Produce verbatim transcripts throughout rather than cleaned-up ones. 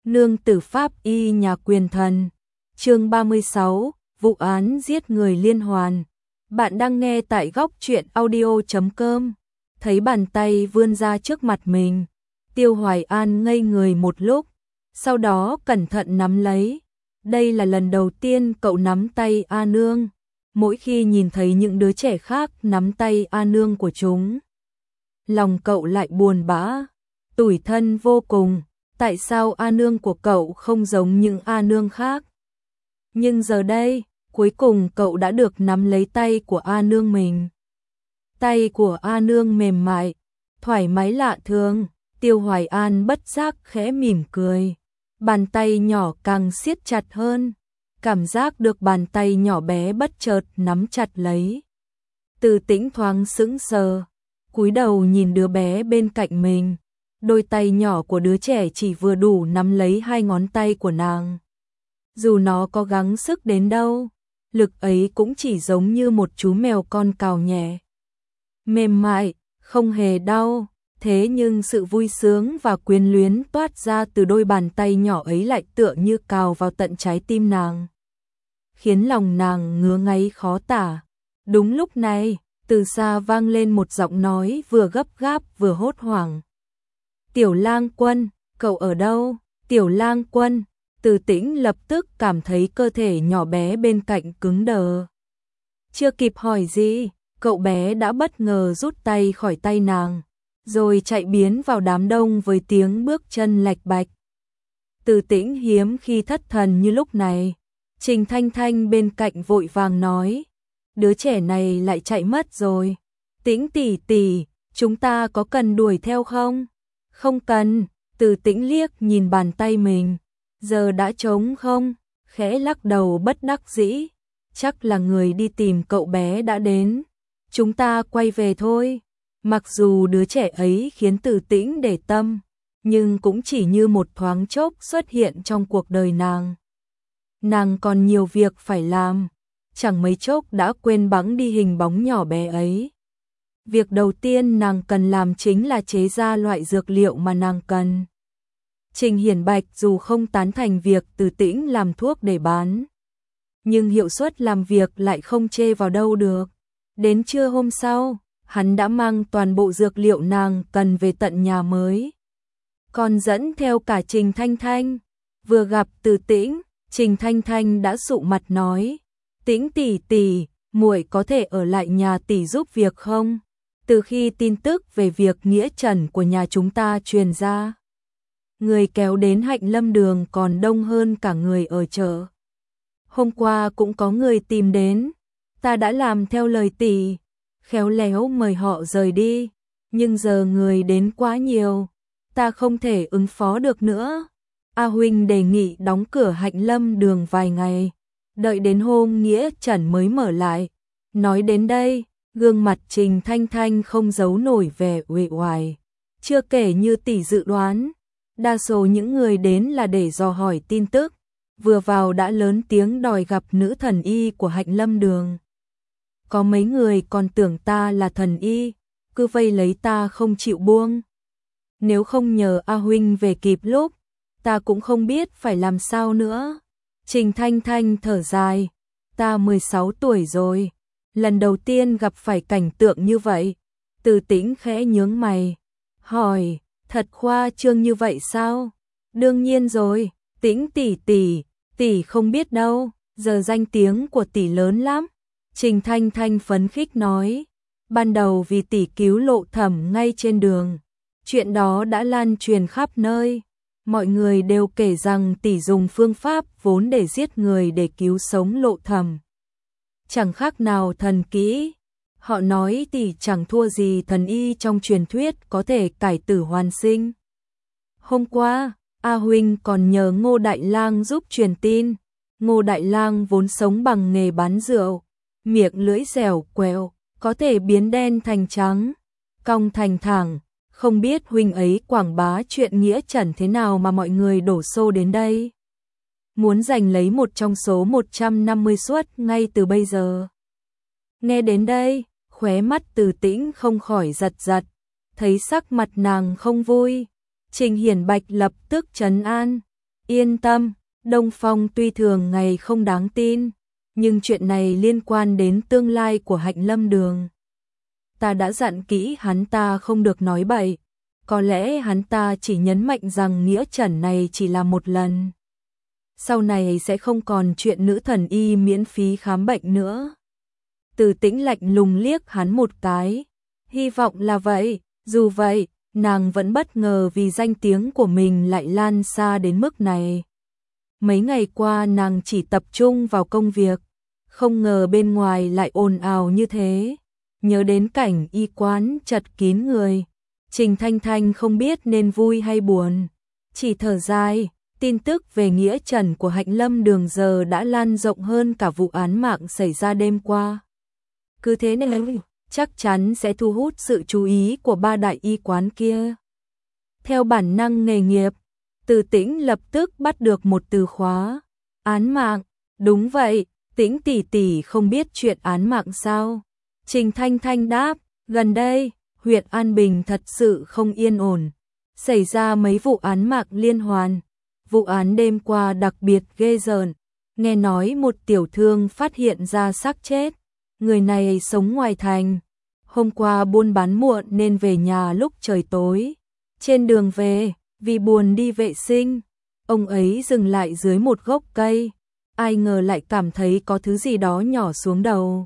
Nương tử pháp y nhà quyền thần. Chương ba mươi sáu, vụ án giết người liên hoàn. Bạn đang nghe tại góc truyện audio chấm com. Thấy bàn tay vươn ra trước mặt mình, Tiêu Hoài An ngây người một lúc, sau đó cẩn thận nắm lấy. Đây là lần đầu tiên cậu nắm tay A Nương. Mỗi khi nhìn thấy những đứa trẻ khác nắm tay A Nương của chúng, lòng cậu lại buồn bã, tủi thân vô cùng. Tại sao A Nương của cậu không giống những A Nương khác? Nhưng giờ đây, cuối cùng cậu đã được nắm lấy tay của A Nương mình. Tay của A Nương mềm mại, thoải mái lạ thường. Tiêu Hoài An bất giác khẽ mỉm cười. Bàn tay nhỏ càng siết chặt hơn. Cảm giác được bàn tay nhỏ bé bất chợt nắm chặt lấy. Từ Tĩnh thoáng sững sờ, cúi đầu nhìn đứa bé bên cạnh mình. Đôi tay nhỏ của đứa trẻ chỉ vừa đủ nắm lấy hai ngón tay của nàng. Dù nó có gắng sức đến đâu, lực ấy cũng chỉ giống như một chú mèo con cào nhẹ. Mềm mại, không hề đau, thế nhưng sự vui sướng và quyến luyến toát ra từ đôi bàn tay nhỏ ấy lại tựa như cào vào tận trái tim nàng, khiến lòng nàng ngứa ngáy khó tả. Đúng lúc này, từ xa vang lên một giọng nói vừa gấp gáp vừa hốt hoảng. Tiểu Lang Quân, cậu ở đâu? Tiểu Lang Quân. Từ Tĩnh lập tức cảm thấy cơ thể nhỏ bé bên cạnh cứng đờ. Chưa kịp hỏi gì, cậu bé đã bất ngờ rút tay khỏi tay nàng, rồi chạy biến vào đám đông với tiếng bước chân lạch bạch. Từ Tĩnh hiếm khi thất thần như lúc này. Trình Thanh Thanh bên cạnh vội vàng nói, đứa trẻ này lại chạy mất rồi. Tĩnh tỷ tỷ, chúng ta có cần đuổi theo không? Không cần. Từ Tĩnh liếc nhìn bàn tay mình, giờ đã trống không, khẽ lắc đầu bất đắc dĩ. Chắc là người đi tìm cậu bé đã đến. Chúng ta quay về thôi. Mặc dù đứa trẻ ấy khiến Từ Tĩnh để tâm, nhưng cũng chỉ như một thoáng chốc xuất hiện trong cuộc đời nàng. Nàng còn nhiều việc phải làm, chẳng mấy chốc đã quên bẵng đi hình bóng nhỏ bé ấy. Việc đầu tiên nàng cần làm chính là chế ra loại dược liệu mà nàng cần. Trình Hiển Bạch dù không tán thành việc Từ Tĩnh làm thuốc để bán, nhưng hiệu suất làm việc lại không chê vào đâu được. Đến trưa hôm sau, hắn đã mang toàn bộ dược liệu nàng cần về tận nhà mới, còn dẫn theo cả Trình Thanh Thanh. Vừa gặp Từ Tĩnh, Trình Thanh Thanh đã sụ mặt nói, Tĩnh tỷ tỷ, muội có thể ở lại nhà tỷ giúp việc không? Từ khi tin tức về việc nghĩa trần của nhà chúng ta truyền ra, người kéo đến Hạnh Lâm Đường còn đông hơn cả người ở chợ. Hôm qua cũng có người tìm đến, ta đã làm theo lời tỷ, khéo léo mời họ rời đi, nhưng giờ người đến quá nhiều, ta không thể ứng phó được nữa. A huynh đề nghị đóng cửa Hạnh Lâm Đường vài ngày, đợi đến hôm nghĩa trần mới mở lại. Nói đến đây, gương mặt Trình Thanh Thanh không giấu nổi vẻ uể oải. Chưa kể như tỷ dự đoán, đa số những người đến là để dò hỏi tin tức, vừa vào đã lớn tiếng đòi gặp nữ thần y của Hạnh Lâm Đường. Có mấy người còn tưởng ta là thần y, cứ vây lấy ta không chịu buông. Nếu không nhờ A huynh về kịp lúc, ta cũng không biết phải làm sao nữa. Trình Thanh Thanh thở dài, ta mười sáu tuổi rồi, lần đầu tiên gặp phải cảnh tượng như vậy. Từ Tĩnh khẽ nhướng mày, hỏi, thật khoa trương như vậy sao? Đương nhiên rồi, Tĩnh tỷ tỷ, tỷ không biết đâu, giờ danh tiếng của tỷ lớn lắm. Trình Thanh Thanh phấn khích nói, ban đầu vì tỷ cứu Lộ Thẩm ngay trên đường, chuyện đó đã lan truyền khắp nơi. Mọi người đều kể rằng tỷ dùng phương pháp vốn để giết người để cứu sống Lộ Thẩm, chẳng khác nào thần kỹ. Họ nói tỷ chẳng thua gì thần y trong truyền thuyết có thể cải tử hoàn sinh. Hôm qua, A huynh còn nhờ Ngô Đại Lang giúp truyền tin. Ngô Đại Lang vốn sống bằng nghề bán rượu, miệng lưỡi dẻo quẹo, có thể biến đen thành trắng, cong thành thẳng. Không biết huynh ấy quảng bá chuyện nghĩa trần thế nào mà mọi người đổ xô đến đây, muốn giành lấy một trong số một trăm năm mươi suất ngay từ bây giờ. Nghe đến đây, khóe mắt Từ Tĩnh không khỏi giật giật, thấy sắc mặt nàng không vui. Trình Hiển Bạch lập tức trấn an, Yên tâm, Đông Phong tuy thường ngày không đáng tin, nhưng chuyện này liên quan đến tương lai của Hạnh Lâm Đường. Ta đã dặn kỹ hắn ta không được nói bậy, có lẽ hắn ta chỉ nhấn mạnh rằng nghĩa trần này chỉ là một lần. Sau này sẽ không còn chuyện nữ thần y miễn phí khám bệnh nữa. Từ Tĩnh lạnh lùng liếc hắn một cái, hy vọng là vậy, dù vậy, nàng vẫn bất ngờ vì danh tiếng của mình lại lan xa đến mức này. Mấy ngày qua nàng chỉ tập trung vào công việc, không ngờ bên ngoài lại ồn ào như thế. Nhớ đến cảnh y quán chật kín người, Trình Thanh Thanh không biết nên vui hay buồn, chỉ thở dài. Tin tức về nghĩa trần của Hạnh Lâm Đường giờ đã lan rộng hơn cả vụ án mạng xảy ra đêm qua. Cứ thế nên chắc chắn sẽ thu hút sự chú ý của ba đại y quán kia. Theo bản năng nghề nghiệp, Từ Tĩnh lập tức bắt được một từ khóa, án mạng. Đúng vậy, Tĩnh tỷ tỷ không biết chuyện án mạng sao? Trình Thanh Thanh đáp, gần đây, huyện An Bình thật sự không yên ổn, xảy ra mấy vụ án mạng liên hoàn. Vụ án đêm qua đặc biệt ghê rợn, nghe nói một tiểu thương phát hiện ra xác chết, người này sống ngoài thành, hôm qua buôn bán muộn nên về nhà lúc trời tối. Trên đường về, vì buồn đi vệ sinh, ông ấy dừng lại dưới một gốc cây, ai ngờ lại cảm thấy có thứ gì đó nhỏ xuống đầu.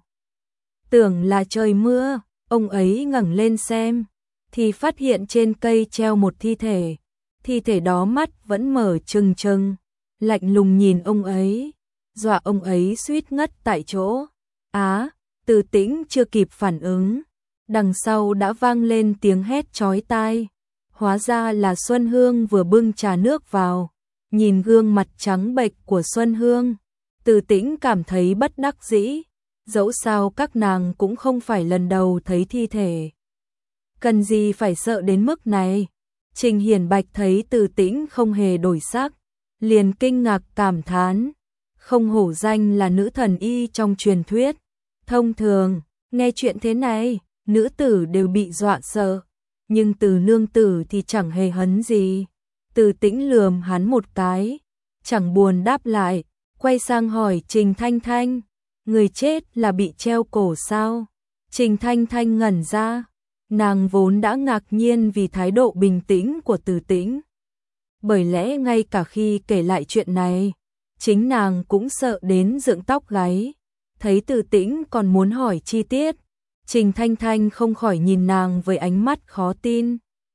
Tưởng là trời mưa, ông ấy ngẩng lên xem, thì phát hiện trên cây treo một thi thể. Thi thể đó mắt vẫn mở trừng trừng, lạnh lùng nhìn ông ấy, dọa ông ấy suýt ngất tại chỗ. Á, Từ Tĩnh chưa kịp phản ứng, đằng sau đã vang lên tiếng hét chói tai. Hóa ra là Xuân Hương vừa bưng trà nước vào, nhìn gương mặt trắng bệch của Xuân Hương, Từ Tĩnh cảm thấy bất đắc dĩ, dẫu sao các nàng cũng không phải lần đầu thấy thi thể. Cần gì phải sợ đến mức này? Trình Hiển Bạch thấy Từ Tĩnh không hề đổi sắc, liền kinh ngạc cảm thán, không hổ danh là nữ thần y trong truyền thuyết. Thông thường, nghe chuyện thế này, nữ tử đều bị dọa sợ, nhưng Từ nương tử thì chẳng hề hấn gì. Từ Tĩnh lườm hắn một cái, chẳng buồn đáp lại, quay sang hỏi Trình Thanh Thanh, người chết là bị treo cổ sao? Trình Thanh Thanh ngẩn ra. Nàng vốn đã ngạc nhiên vì thái độ bình tĩnh của Từ Tĩnh. Bởi lẽ ngay cả khi kể lại chuyện này, chính nàng cũng sợ đến dựng tóc gáy. Thấy Từ Tĩnh còn muốn hỏi chi tiết, Trình Thanh Thanh không khỏi nhìn nàng với ánh mắt khó tin.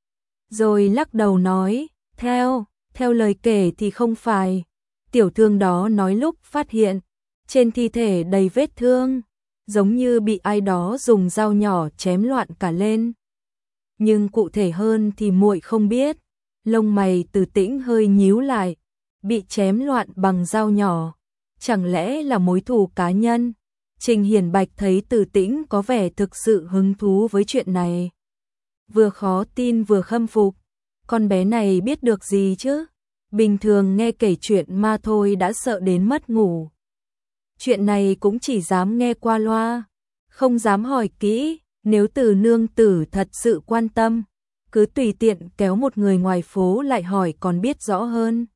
Rồi lắc đầu nói, theo, theo lời kể thì không phải. Tiểu thương đó nói lúc phát hiện, trên thi thể đầy vết thương, giống như bị ai đó dùng dao nhỏ chém loạn cả lên. Nhưng cụ thể hơn thì muội không biết. Lông mày Từ Tĩnh hơi nhíu lại, bị chém loạn bằng dao nhỏ, chẳng lẽ là mối thù cá nhân? Trình Hiển Bạch thấy Từ Tĩnh có vẻ thực sự hứng thú với chuyện này, vừa khó tin vừa khâm phục. Con bé này biết được gì chứ? Bình thường nghe kể chuyện ma thôi đã sợ đến mất ngủ. Chuyện này cũng chỉ dám nghe qua loa, không dám hỏi kỹ. Nếu Từ nương tử thật sự quan tâm, cứ tùy tiện kéo một người ngoài phố lại hỏi còn biết rõ hơn.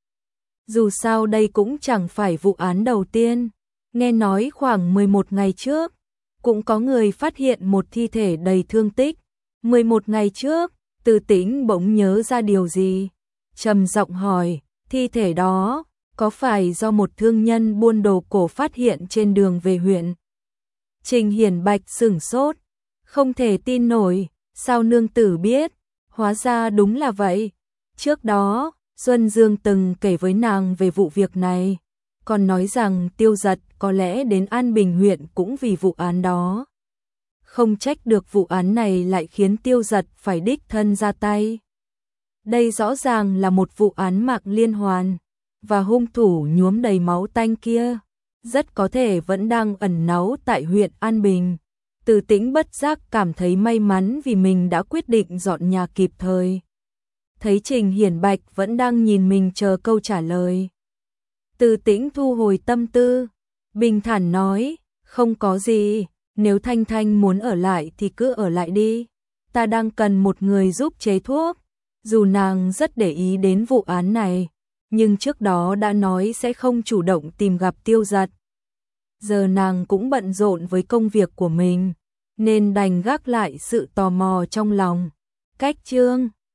Dù sao đây cũng chẳng phải vụ án đầu tiên. Nghe nói khoảng mười một ngày trước, cũng có người phát hiện một thi thể đầy thương tích. mười một ngày trước, Từ Tĩnh bỗng nhớ ra điều gì, trầm giọng hỏi, thi thể đó có phải do một thương nhân buôn đồ cổ phát hiện trên đường về huyện? Trình Hiển Bạch sửng sốt, không thể tin nổi, sao nương tử biết? Hóa ra đúng là vậy. Trước đó, Xuân Dương từng kể với nàng về vụ việc này, còn nói rằng Tiêu Dật có lẽ đến An Bình huyện cũng vì vụ án đó. Không trách được vụ án này lại khiến Tiêu Dật phải đích thân ra tay. Đây rõ ràng là một vụ án mạng liên hoàn, và hung thủ nhuốm đầy máu tanh kia rất có thể vẫn đang ẩn náu tại huyện An Bình. Từ Tĩnh bất giác cảm thấy may mắn vì mình đã quyết định dọn nhà kịp thời. Thấy Trình Hiển Bạch vẫn đang nhìn mình chờ câu trả lời, Từ Tĩnh thu hồi tâm tư, bình thản nói, không có gì, nếu Thanh Thanh muốn ở lại thì cứ ở lại đi. Ta đang cần một người giúp chế thuốc. Dù nàng rất để ý đến vụ án này, nhưng trước đó đã nói sẽ không chủ động tìm gặp Tiêu Giật. Giờ nàng cũng bận rộn với công việc của mình, nên đành gác lại sự tò mò trong lòng. Cách chương